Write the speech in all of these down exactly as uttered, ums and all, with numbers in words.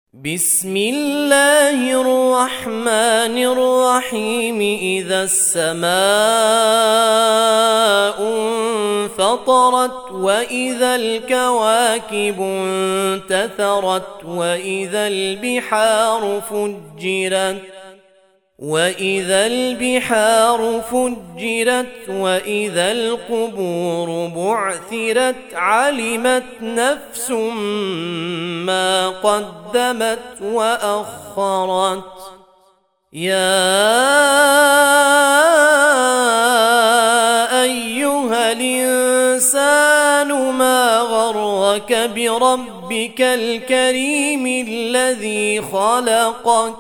بسم الله الرحمن الرحيم. إذا السماء انفطرت وإذا الكواكب انتثرت وإذا البحار فجرت وإذا البحار فجرت وإذا القبور بعثرت علمت نفس ما قدمت وأخرت. يا أيها الإنسان ما غرك بربك الكريم الذي خلقك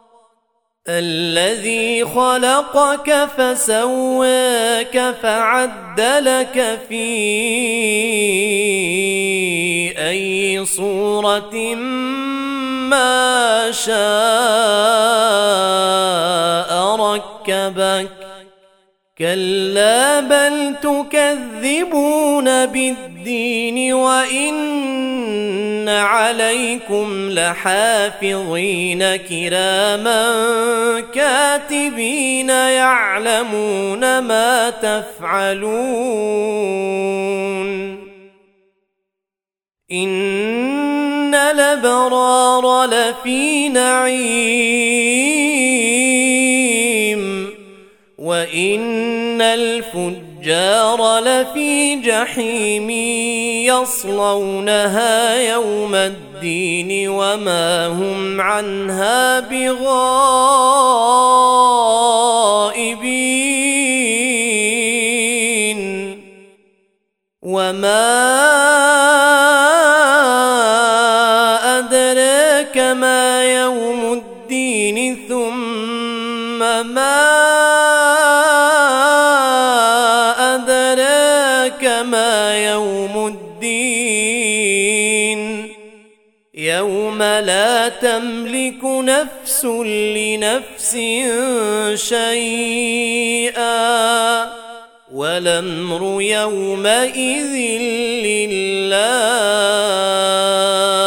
الذي خلقك فسواك فعدلك في أي صورة ما شاء ركبك. كلا بل تكذبون بالدين وإن عليكم لحافظين كراما كاتبين يعلمون ما تفعلون. إن الأبرار لفي نعيم وإن الفجار لفي جحيم يصلونها يوم الدين وما هم عنها بغائبين. وما أدراك ما يوم الدين ثم ما ما يوم الدين. يوم لا تملك نفس لنفس شيئا والأمر يومئذ لله.